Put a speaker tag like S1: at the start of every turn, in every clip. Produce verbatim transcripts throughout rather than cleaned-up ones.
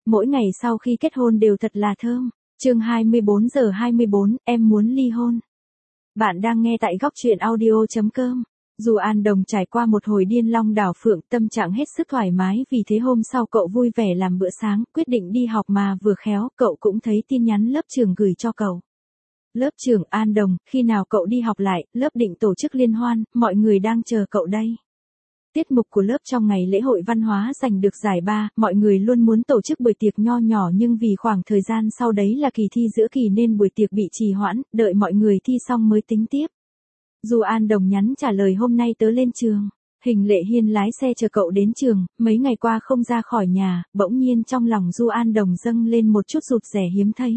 S1: mỗi ngày sau khi kết hôn đều thật là thơm. Chương hai mươi bốn giờ hai mươi bốn, em muốn ly hôn. Bạn đang nghe tại góc truyện audio chấm com. Dù An Đồng trải qua một hồi điên long đảo phượng, tâm trạng hết sức thoải mái, vì thế hôm sau cậu vui vẻ làm bữa sáng, quyết định đi học mà vừa khéo, cậu cũng thấy tin nhắn lớp trường gửi cho cậu. Lớp trưởng An Đồng, khi nào cậu đi học lại, lớp định tổ chức liên hoan, mọi người đang chờ cậu đây. Tiết mục của lớp trong ngày lễ hội văn hóa giành được giải ba, mọi người luôn muốn tổ chức buổi tiệc nho nhỏ, nhưng vì khoảng thời gian sau đấy là kỳ thi giữa kỳ nên buổi tiệc bị trì hoãn, đợi mọi người thi xong mới tính tiếp. Du An Đồng nhắn trả lời hôm nay tớ lên trường. Hình Lệ Hiên lái xe chờ cậu đến trường, mấy ngày qua không ra khỏi nhà, bỗng nhiên trong lòng Du An Đồng dâng lên một chút rụt rè hiếm thấy.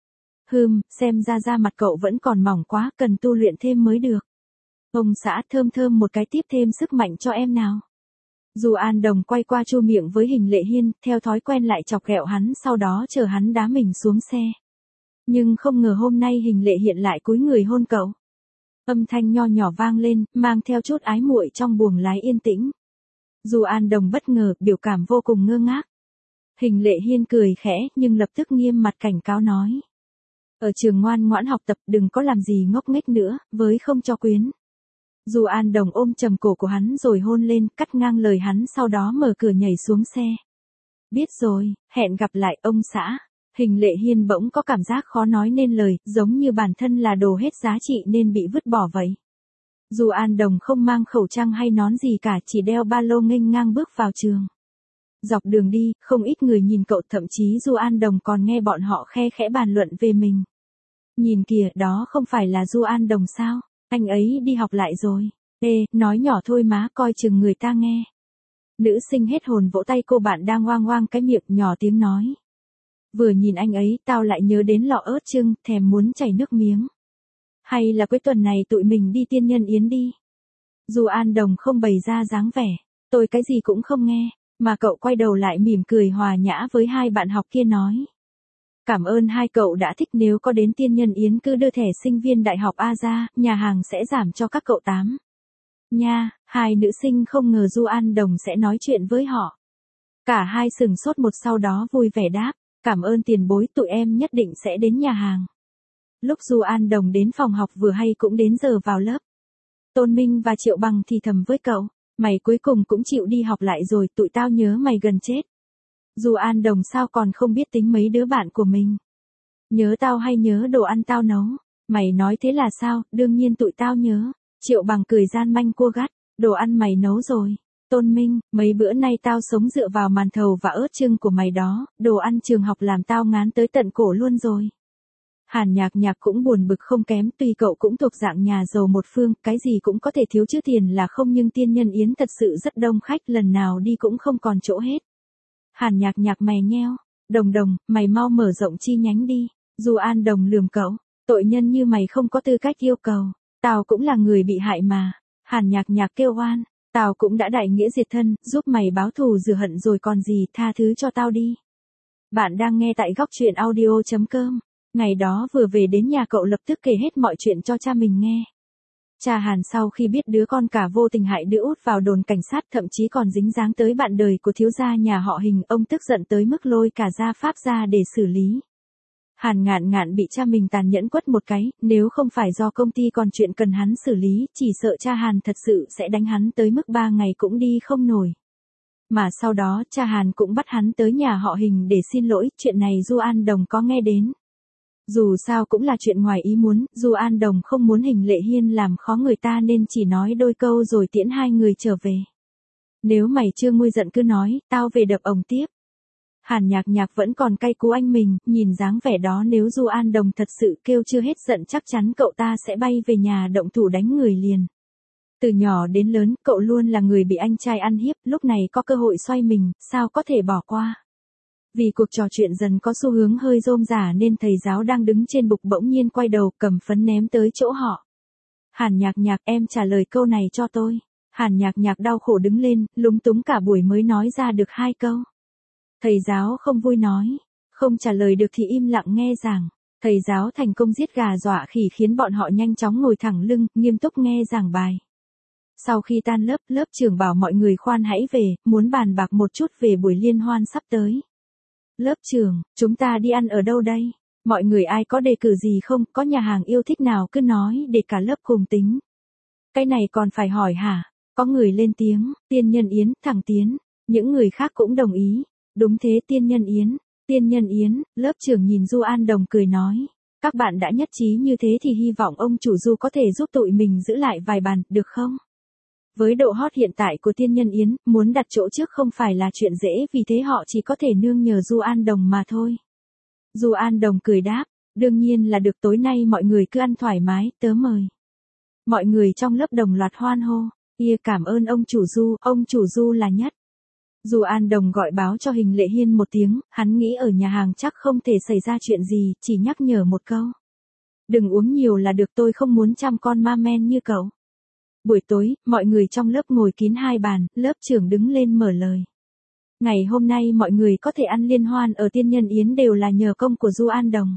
S1: Hừm, xem ra da mặt cậu vẫn còn mỏng quá, cần tu luyện thêm mới được. Ông xã thơm thơm một cái tiếp thêm sức mạnh cho em nào. Du An Đồng quay qua chu miệng với Hình Lệ Hiên, theo thói quen lại chọc ghẹo hắn, sau đó chờ hắn đá mình xuống xe. Nhưng không ngờ hôm nay Hình Lệ hiện lại cúi người hôn cậu. Âm thanh nho nhỏ vang lên, mang theo chút ái muội trong buồng lái yên tĩnh. Du An Đồng bất ngờ, biểu cảm vô cùng ngơ ngác. Hình Lệ Hiên cười khẽ, nhưng lập tức nghiêm mặt cảnh cáo nói. Ở trường ngoan ngoãn học tập, đừng có làm gì ngốc nghếch nữa, với không cho quyến. Du An Đồng ôm chầm cổ của hắn rồi hôn lên, cắt ngang lời hắn, sau đó mở cửa nhảy xuống xe. Biết rồi, hẹn gặp lại ông xã. Hình Lệ Hiên bỗng có cảm giác khó nói nên lời, giống như bản thân là đồ hết giá trị nên bị vứt bỏ vậy. Du An Đồng không mang khẩu trang hay nón gì cả, chỉ đeo ba lô nghênh ngang bước vào trường. Dọc đường đi, không ít người nhìn cậu, thậm chí Du An Đồng còn nghe bọn họ khe khẽ bàn luận về mình. Nhìn kìa, đó không phải là Du An Đồng sao? Anh ấy đi học lại rồi. Ê, nói nhỏ thôi má, coi chừng người ta nghe. Nữ sinh hết hồn vỗ tay, cô bạn đang oang oang cái miệng, nhỏ tiếng nói. Vừa nhìn anh ấy, tao lại nhớ đến lọ ớt chưng, thèm muốn chảy nước miếng. Hay là cuối tuần này tụi mình đi tiên nhân yến đi. Du An Đồng không bày ra dáng vẻ, tôi cái gì cũng không nghe, mà cậu quay đầu lại mỉm cười hòa nhã với hai bạn học kia nói. Cảm ơn hai cậu đã thích, nếu có đến tiên nhân yến cứ đưa thẻ sinh viên đại học A ra, nhà hàng sẽ giảm cho các cậu tám. Nha, hai nữ sinh không ngờ Du An Đồng sẽ nói chuyện với họ. Cả hai sừng sốt một, sau đó vui vẻ đáp, cảm ơn tiền bối, tụi em nhất định sẽ đến nhà hàng. Lúc Du An Đồng đến phòng học vừa hay cũng đến giờ vào lớp. Tôn Minh và Triệu Bằng thì thầm với cậu, mày cuối cùng cũng chịu đi học lại rồi, tụi tao nhớ mày gần chết. Du An Đồng sao còn không biết tính mấy đứa bạn của mình. Nhớ tao hay nhớ đồ ăn tao nấu? Mày nói thế là sao, đương nhiên tụi tao nhớ. Triệu Bằng cười gian manh cua gắt, đồ ăn mày nấu rồi. Tôn Minh, mấy bữa nay tao sống dựa vào màn thầu và ớt chưng của mày đó, đồ ăn trường học làm tao ngán tới tận cổ luôn rồi. Hàn Nhạc Nhạc cũng buồn bực không kém, tuy cậu cũng thuộc dạng nhà giàu một phương, cái gì cũng có thể thiếu chứ tiền là không, nhưng tiên nhân yến thật sự rất đông khách, lần nào đi cũng không còn chỗ hết. Hàn Nhạc Nhạc mày nheo, Đồng Đồng, mày mau mở rộng chi nhánh đi. Du An Đồng lườm cậu, tội nhân như mày không có tư cách yêu cầu, tao cũng là người bị hại mà. Hàn Nhạc Nhạc kêu oan, tao cũng đã đại nghĩa diệt thân, giúp mày báo thù rửa hận rồi còn gì, tha thứ cho tao đi. Bạn đang nghe tại góc truyện audio chấm com. Ngày đó vừa về đến nhà, cậu lập tức kể hết mọi chuyện cho cha mình nghe. Cha Hàn sau khi biết đứa con cả vô tình hại đứa út vào đồn cảnh sát, thậm chí còn dính dáng tới bạn đời của thiếu gia nhà họ Hình, ông tức giận tới mức lôi cả gia pháp ra để xử lý. Hàn Ngạn Ngạn bị cha mình tàn nhẫn quất một cái, nếu không phải do công ty còn chuyện cần hắn xử lý, chỉ sợ cha Hàn thật sự sẽ đánh hắn tới mức ba ngày cũng đi không nổi. Mà sau đó cha Hàn cũng bắt hắn tới nhà họ Hình để xin lỗi, chuyện này Du An Đồng có nghe đến. Dù sao cũng là chuyện ngoài ý muốn, Du An Đồng không muốn Hình Lệ Hiên làm khó người ta nên chỉ nói đôi câu rồi tiễn hai người trở về. Nếu mày chưa nguôi giận cứ nói, tao về đập ổng tiếp. Hàn Nhạc Nhạc vẫn còn cay cú anh mình, nhìn dáng vẻ đó nếu Du An Đồng thật sự kêu chưa hết giận chắc chắn cậu ta sẽ bay về nhà động thủ đánh người liền. Từ nhỏ đến lớn, cậu luôn là người bị anh trai ăn hiếp, lúc này có cơ hội xoay mình, sao có thể bỏ qua. Vì cuộc trò chuyện dần có xu hướng hơi rôm rả nên thầy giáo đang đứng trên bục bỗng nhiên quay đầu, cầm phấn ném tới chỗ họ. Hàn Nhạc Nhạc, em trả lời câu này cho tôi. Hàn Nhạc Nhạc đau khổ đứng lên, lúng túng cả buổi mới nói ra được hai câu. Thầy giáo không vui nói, không trả lời được thì im lặng nghe giảng. Thầy giáo thành công giết gà dọa khỉ khiến bọn họ nhanh chóng ngồi thẳng lưng, nghiêm túc nghe giảng bài. Sau khi tan lớp, lớp trưởng bảo mọi người khoan hãy về, muốn bàn bạc một chút về buổi liên hoan sắp tới. Lớp trưởng, chúng ta đi ăn ở đâu đây? Mọi người ai có đề cử gì không? Có nhà hàng yêu thích nào cứ nói để cả lớp cùng tính. Cái này còn phải hỏi hả? Có người lên tiếng, Tiên Nhân Yến, thẳng Tiến. Những người khác cũng đồng ý. Đúng thế, Tiên Nhân Yến. Tiên Nhân Yến, lớp trưởng nhìn Du An Đồng cười nói. Các bạn đã nhất trí như thế thì hy vọng ông chủ Du có thể giúp tụi mình giữ lại vài bàn, được không? Với độ hot hiện tại của Tiên Nhân Yến, muốn đặt chỗ trước không phải là chuyện dễ, vì thế họ chỉ có thể nương nhờ Du An Đồng mà thôi. Du An Đồng cười đáp, đương nhiên là được, tối nay mọi người cứ ăn thoải mái, tớ mời. Mọi người trong lớp đồng loạt hoan hô, ia cảm ơn ông chủ Du, ông chủ Du là nhất. Du An Đồng gọi báo cho Hình Lệ Hiên một tiếng, hắn nghĩ ở nhà hàng chắc không thể xảy ra chuyện gì, chỉ nhắc nhở một câu. Đừng uống nhiều là được, tôi không muốn chăm con ma men như cậu. Buổi tối, mọi người trong lớp ngồi kín hai bàn, lớp trưởng đứng lên mở lời. Ngày hôm nay mọi người có thể ăn liên hoan ở Tiên Nhân Yến đều là nhờ công của Du An Đồng.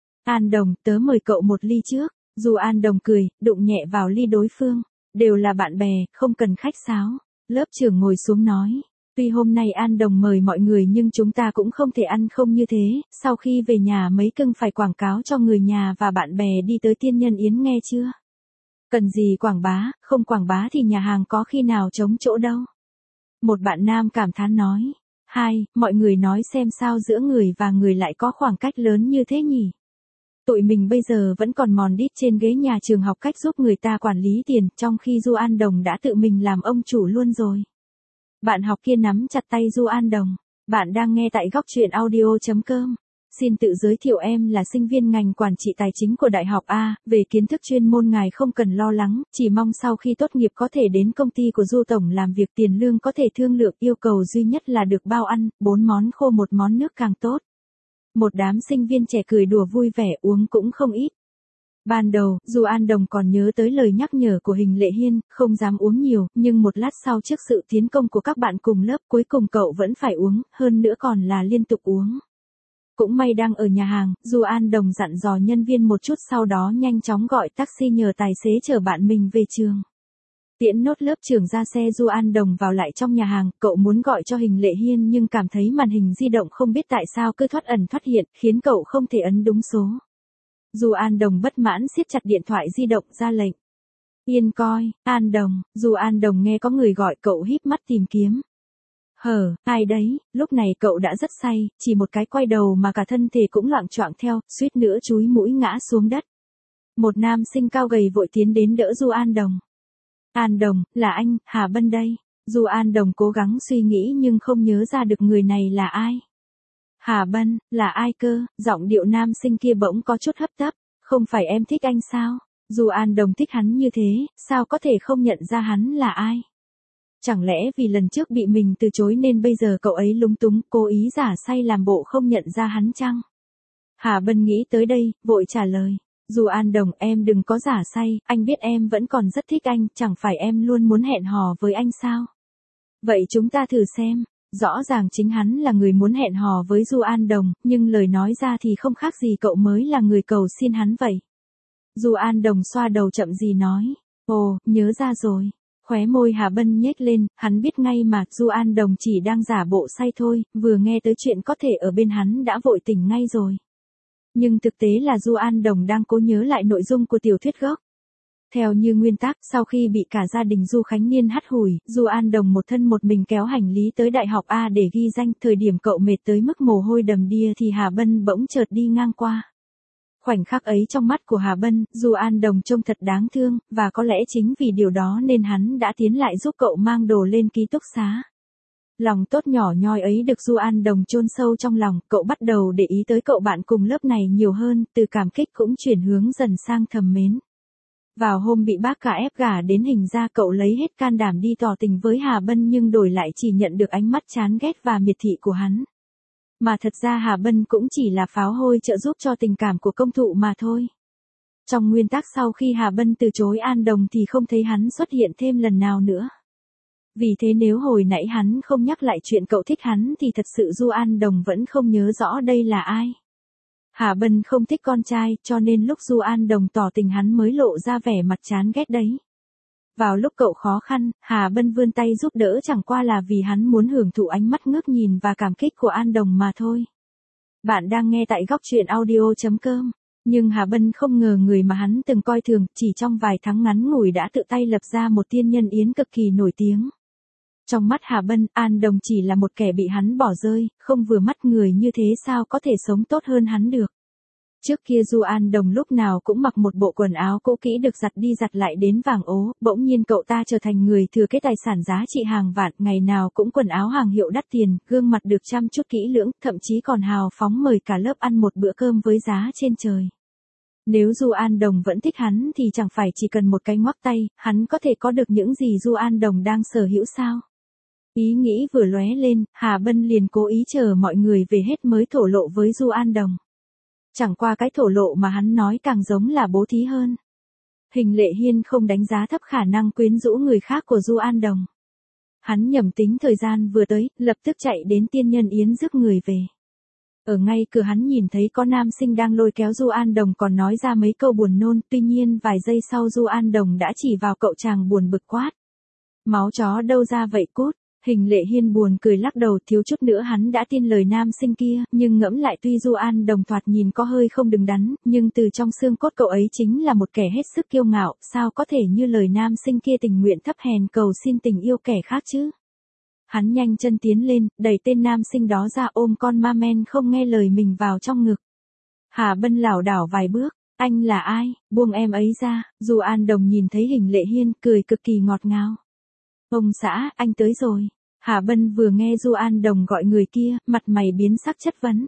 S1: An Đồng, tớ mời cậu một ly trước. Du An Đồng cười, đụng nhẹ vào ly đối phương. Đều là bạn bè, không cần khách sáo. Lớp trưởng ngồi xuống nói. Tuy hôm nay An Đồng mời mọi người nhưng chúng ta cũng không thể ăn không như thế. Sau khi về nhà mấy cưng phải quảng cáo cho người nhà và bạn bè đi tới Tiên Nhân Yến, nghe chưa? Cần gì quảng bá, không quảng bá thì nhà hàng có khi nào trống chỗ đâu. Một bạn nam cảm thán nói. Hai, mọi người nói xem sao giữa người và người lại có khoảng cách lớn như thế nhỉ? Tụi mình bây giờ vẫn còn mòn đít trên ghế nhà trường học cách giúp người ta quản lý tiền, trong khi Du An Đồng đã tự mình làm ông chủ luôn rồi. Bạn học kia nắm chặt tay Du An Đồng. Bạn đang nghe tại góc truyện audio chấm com. Xin tự giới thiệu, em là sinh viên ngành quản trị tài chính của Đại học A, về kiến thức chuyên môn ngài không cần lo lắng, chỉ mong sau khi tốt nghiệp có thể đến công ty của Du Tổng làm việc, tiền lương có thể thương lượng, yêu cầu duy nhất là được bao ăn, bốn món khô một món nước càng tốt. Một đám sinh viên trẻ cười đùa vui vẻ, uống cũng không ít. Ban đầu, Du An Đồng còn nhớ tới lời nhắc nhở của Hình Lệ Hiên, không dám uống nhiều, nhưng một lát sau trước sự tiến công của các bạn cùng lớp, cuối cùng cậu vẫn phải uống, hơn nữa còn là liên tục uống. Cũng may đang ở nhà hàng, Du An Đồng dặn dò nhân viên một chút, sau đó nhanh chóng gọi taxi nhờ tài xế chở bạn mình về trường. Tiễn nốt lớp trưởng ra xe, Du An Đồng vào lại trong nhà hàng, cậu muốn gọi cho Hình Lệ Hiên nhưng cảm thấy màn hình di động không biết tại sao cứ thoát ẩn thoát hiện, khiến cậu không thể ấn đúng số. Du An Đồng bất mãn siết chặt điện thoại di động, ra lệnh. Yên coi, An Đồng. Du An Đồng nghe có người gọi, cậu híp mắt tìm kiếm. Hờ, ai đấy? Lúc này cậu đã rất say, chỉ một cái quay đầu mà cả thân thể cũng loạng choạng theo, suýt nữa chúi mũi ngã xuống đất. Một nam sinh cao gầy vội tiến đến đỡ Du An Đồng. An Đồng, là anh, Hà Bân đây. Du An Đồng cố gắng suy nghĩ nhưng không nhớ ra được người này là ai. Hà Bân, là ai cơ? Giọng điệu nam sinh kia bỗng có chút hấp tấp. Không phải em thích anh sao? Du An Đồng thích hắn như thế, sao có thể không nhận ra hắn là ai? Chẳng lẽ vì lần trước bị mình từ chối nên bây giờ cậu ấy lúng túng, cố ý giả say làm bộ không nhận ra hắn chăng? Hà Bân nghĩ tới đây, vội trả lời. Du An Đồng, em đừng có giả say, anh biết em vẫn còn rất thích anh, chẳng phải em luôn muốn hẹn hò với anh sao? Vậy chúng ta thử xem. Rõ ràng chính hắn là người muốn hẹn hò với Du An Đồng, nhưng lời nói ra thì không khác gì cậu mới là người cầu xin hắn vậy. Du An Đồng xoa đầu chậm gì nói. Ồ, nhớ ra rồi. Khóe môi Hà Bân nhếch lên, hắn biết ngay mà, Du An Đồng chỉ đang giả bộ say thôi, vừa nghe tới chuyện có thể ở bên hắn đã vội tỉnh ngay rồi. Nhưng thực tế là Du An Đồng đang cố nhớ lại nội dung của tiểu thuyết gốc. Theo như nguyên tắc, sau khi bị cả gia đình Du Khánh Niên hắt hủi, Du An Đồng một thân một mình kéo hành lý tới Đại học A để ghi danh, thời điểm cậu mệt tới mức mồ hôi đầm đìa thì Hà Bân bỗng chợt đi ngang qua. Khoảnh khắc ấy trong mắt của Hà Bân, Du An Đồng trông thật đáng thương, và có lẽ chính vì điều đó nên hắn đã tiến lại giúp cậu mang đồ lên ký túc xá. Lòng tốt nhỏ nhoi ấy được Du An Đồng chôn sâu trong lòng, cậu bắt đầu để ý tới cậu bạn cùng lớp này nhiều hơn, từ cảm kích cũng chuyển hướng dần sang thầm mến. Vào hôm bị bác cả ép gả đến Hình ra, cậu lấy hết can đảm đi tỏ tình với Hà Bân nhưng đổi lại chỉ nhận được ánh mắt chán ghét và miệt thị của hắn. Mà thật ra Hà Bân cũng chỉ là pháo hôi trợ giúp cho tình cảm của công thụ mà thôi. Trong nguyên tắc sau khi Hà Bân từ chối An Đồng thì không thấy hắn xuất hiện thêm lần nào nữa. Vì thế nếu hồi nãy hắn không nhắc lại chuyện cậu thích hắn thì thật sự Du An Đồng vẫn không nhớ rõ đây là ai. Hà Bân không thích con trai, cho nên lúc Du An Đồng tỏ tình hắn mới lộ ra vẻ mặt chán ghét đấy. Vào lúc cậu khó khăn, Hà Bân vươn tay giúp đỡ chẳng qua là vì hắn muốn hưởng thụ ánh mắt ngước nhìn và cảm kích của An Đồng mà thôi. Bạn đang nghe tại góc truyện audio.com. Nhưng Hà Bân không ngờ người mà hắn từng coi thường, chỉ trong vài tháng ngắn ngủi đã tự tay lập ra một tiên nhân yến cực kỳ nổi tiếng. Trong mắt Hà Bân, An Đồng chỉ là một kẻ bị hắn bỏ rơi, không vừa mắt người như thế sao có thể sống tốt hơn hắn được. Trước kia Du An Đồng lúc nào cũng mặc một bộ quần áo cũ kỹ được giặt đi giặt lại đến vàng ố, bỗng nhiên cậu ta trở thành người thừa kế tài sản giá trị hàng vạn, ngày nào cũng quần áo hàng hiệu đắt tiền, gương mặt được chăm chút kỹ lưỡng, thậm chí còn hào phóng mời cả lớp ăn một bữa cơm với giá trên trời. Nếu Du An Đồng vẫn thích hắn thì chẳng phải chỉ cần một cái ngoắc tay, hắn có thể có được những gì Du An Đồng đang sở hữu sao? Ý nghĩ vừa lóe lên, Hà Bân liền cố ý chờ mọi người về hết mới thổ lộ với Du An Đồng. Chẳng qua cái thổ lộ mà hắn nói càng giống là bố thí hơn. Hình Lệ Hiên không đánh giá thấp khả năng quyến rũ người khác của Du An Đồng. Hắn nhầm tính thời gian vừa tới, lập tức chạy đến tiên nhân yến rước người về. Ở ngay cửa hắn nhìn thấy có nam sinh đang lôi kéo Du An Đồng còn nói ra mấy câu buồn nôn, tuy nhiên vài giây sau Du An Đồng đã chỉ vào cậu chàng buồn bực quát. Máu chó đâu ra vậy cút. Hình Lệ Hiên buồn cười lắc đầu, thiếu chút nữa hắn đã tin lời nam sinh kia, nhưng ngẫm lại tuy Du An Đồng thoạt nhìn có hơi không đứng đắn, nhưng từ trong xương cốt cậu ấy chính là một kẻ hết sức kiêu ngạo, sao có thể như lời nam sinh kia tình nguyện thấp hèn cầu xin tình yêu kẻ khác chứ. Hắn nhanh chân tiến lên, đẩy tên nam sinh đó ra ôm con ma men không nghe lời mình vào trong ngực. Hà Bân lảo đảo vài bước, anh là ai, buông em ấy ra. Du An Đồng nhìn thấy Hình Lệ Hiên, cười cực kỳ ngọt ngào. Ông xã, anh tới rồi. Hà Bân vừa nghe Du An Đồng gọi người kia, mặt mày biến sắc chất vấn.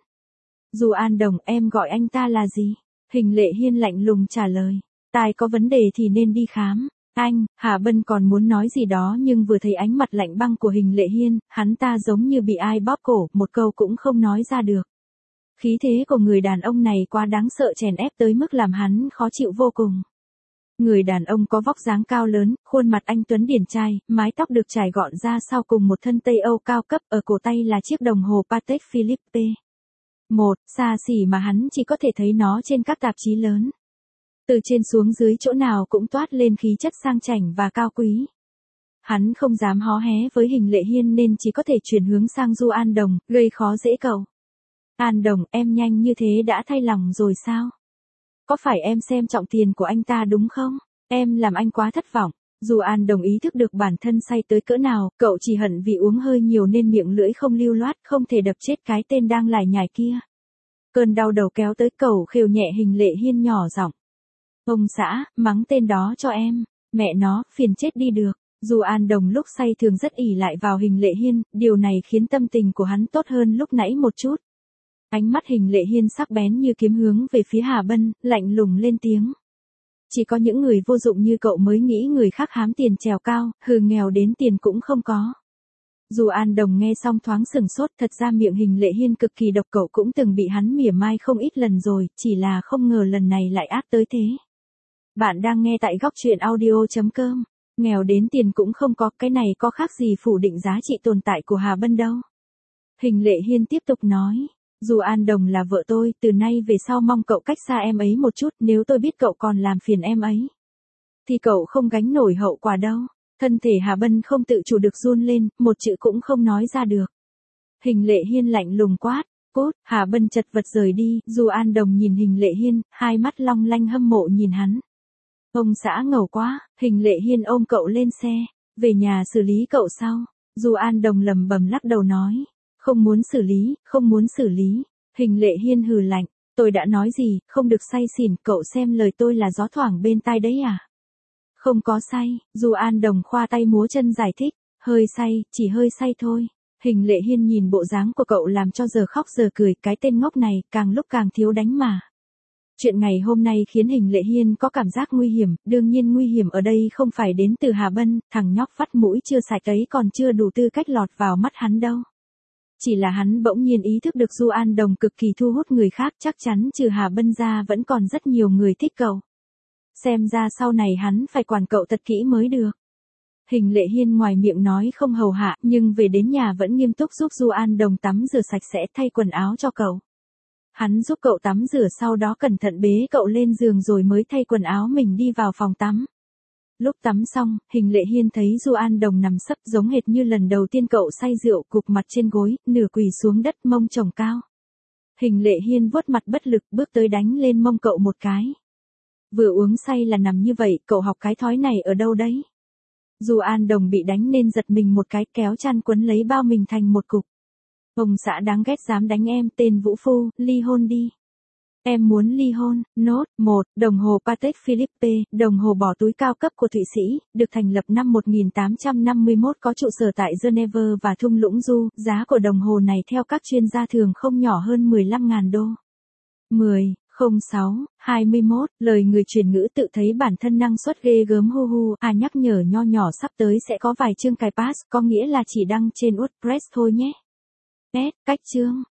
S1: Du An Đồng, em gọi anh ta là gì? Hình Lệ Hiên lạnh lùng trả lời. Tai có vấn đề thì nên đi khám. Anh, Hà Bân còn muốn nói gì đó nhưng vừa thấy ánh mặt lạnh băng của Hình Lệ Hiên, hắn ta giống như bị ai bóp cổ, một câu cũng không nói ra được. Khí thế của người đàn ông này quá đáng sợ, chèn ép tới mức làm hắn khó chịu vô cùng. Người đàn ông có vóc dáng cao lớn, khuôn mặt anh tuấn điển trai, mái tóc được trải gọn ra sau cùng một thân Tây Âu cao cấp, ở cổ tay là chiếc đồng hồ Patek Philippe. Một, xa xỉ mà hắn chỉ có thể thấy nó trên các tạp chí lớn. Từ trên xuống dưới chỗ nào cũng toát lên khí chất sang chảnh và cao quý. Hắn không dám hó hé với Hình Lệ Hiên nên chỉ có thể chuyển hướng sang Du An Đồng, gây khó dễ cậu. An Đồng, em nhanh như thế đã thay lòng rồi sao? Có phải em xem trọng tiền của anh ta đúng không? Em làm anh quá thất vọng. Du An Đồng ý thức được bản thân say tới cỡ nào, cậu chỉ hận vì uống hơi nhiều nên miệng lưỡi không lưu loát, không thể đập chết cái tên đang lải nhải kia. Cơn đau đầu kéo tới, cậu khều nhẹ Hình Lệ Hiên nhỏ giọng. Ông xã, mắng tên đó cho em. Mẹ nó, phiền chết đi được. Du An Đồng lúc say thường rất ỷ lại vào Hình Lệ Hiên, điều này khiến tâm tình của hắn tốt hơn lúc nãy một chút. Ánh mắt Hình Lệ Hiên sắc bén như kiếm hướng về phía Hà Bân, lạnh lùng lên tiếng. Chỉ có những người vô dụng như cậu mới nghĩ người khác hám tiền trèo cao, hừ, nghèo đến tiền cũng không có. Du An Đồng nghe xong thoáng sừng sốt, thật ra miệng Hình Lệ Hiên cực kỳ độc, cậu cũng từng bị hắn mỉa mai không ít lần rồi, chỉ là không ngờ lần này lại ác tới thế. Bạn đang nghe tại góc truyện audio.com. Nghèo đến tiền cũng không có, cái này có khác gì phủ định giá trị tồn tại của Hà Bân đâu. Hình Lệ Hiên tiếp tục nói. Du An Đồng là vợ tôi, từ nay về sau mong cậu cách xa em ấy một chút, nếu tôi biết cậu còn làm phiền em ấy. Thì cậu không gánh nổi hậu quả đâu. Thân thể Hà Bân không tự chủ được run lên, một chữ cũng không nói ra được. Hình Lệ Hiên lạnh lùng quát. Cút. Hà Bân chật vật rời đi, Du An Đồng nhìn Hình Lệ Hiên, hai mắt long lanh hâm mộ nhìn hắn. Ông xã ngầu quá. Hình Lệ Hiên ôm cậu lên xe, về nhà xử lý cậu sau. Du An Đồng lầm bầm lắc đầu nói. Không muốn xử lý, không muốn xử lý. Hình Lệ Hiên hừ lạnh. Tôi đã nói gì, không được say xỉn, cậu xem lời tôi là gió thoảng bên tai đấy à? Không có say. Du An Đồng khoa tay múa chân giải thích. Hơi say, chỉ hơi say thôi. Hình Lệ Hiên nhìn bộ dáng của cậu làm cho giờ khóc giờ cười, cái tên ngốc này càng lúc càng thiếu đánh mà. Chuyện ngày hôm nay khiến Hình Lệ Hiên có cảm giác nguy hiểm, đương nhiên nguy hiểm ở đây không phải đến từ Hà Bân, thằng nhóc vắt mũi chưa sạch ấy còn chưa đủ tư cách lọt vào mắt hắn đâu. Chỉ là hắn bỗng nhiên ý thức được Du An Đồng cực kỳ thu hút người khác, chắc chắn trừ Hà Bân ra vẫn còn rất nhiều người thích cậu. Xem ra sau này hắn phải quản cậu thật kỹ mới được. Hình Lệ Hiên ngoài miệng nói không hầu hạ, nhưng về đến nhà vẫn nghiêm túc giúp Du An Đồng tắm rửa sạch sẽ, thay quần áo cho cậu. Hắn giúp cậu tắm rửa sau đó cẩn thận bế cậu lên giường rồi mới thay quần áo mình đi vào phòng tắm. Lúc tắm xong, Hình Lệ Hiên thấy Du An Đồng nằm sấp giống hệt như lần đầu tiên cậu say rượu, gục mặt trên gối, nửa quỳ xuống đất, mông chồng cao. Hình Lệ Hiên vuốt mặt bất lực bước tới đánh lên mông cậu một cái. Vừa uống say là nằm như vậy, cậu học cái thói này ở đâu đấy? Du An Đồng bị đánh nên giật mình một cái, kéo chăn quấn lấy bao mình thành một cục. Ông xã đáng ghét dám đánh em, tên vũ phu, ly hôn đi. Em muốn ly hôn. Nốt. một. Đồng hồ Patek Philippe, đồng hồ bỏ túi cao cấp của Thụy Sĩ, được thành lập năm một nghìn tám trăm năm mươi mốt, có trụ sở tại Geneva và thung lũng Du. Giá của đồng hồ này theo các chuyên gia thường không nhỏ hơn mười lăm nghìn đô. mười. không sáu. hai mươi mốt. Lời người truyền ngữ tự thấy bản thân năng suất ghê gớm hu hu. À nhắc nhở nho nhỏ sắp tới sẽ có vài chương cài pass, có nghĩa là chỉ đăng trên WordPress thôi nhé. S. Cách chương.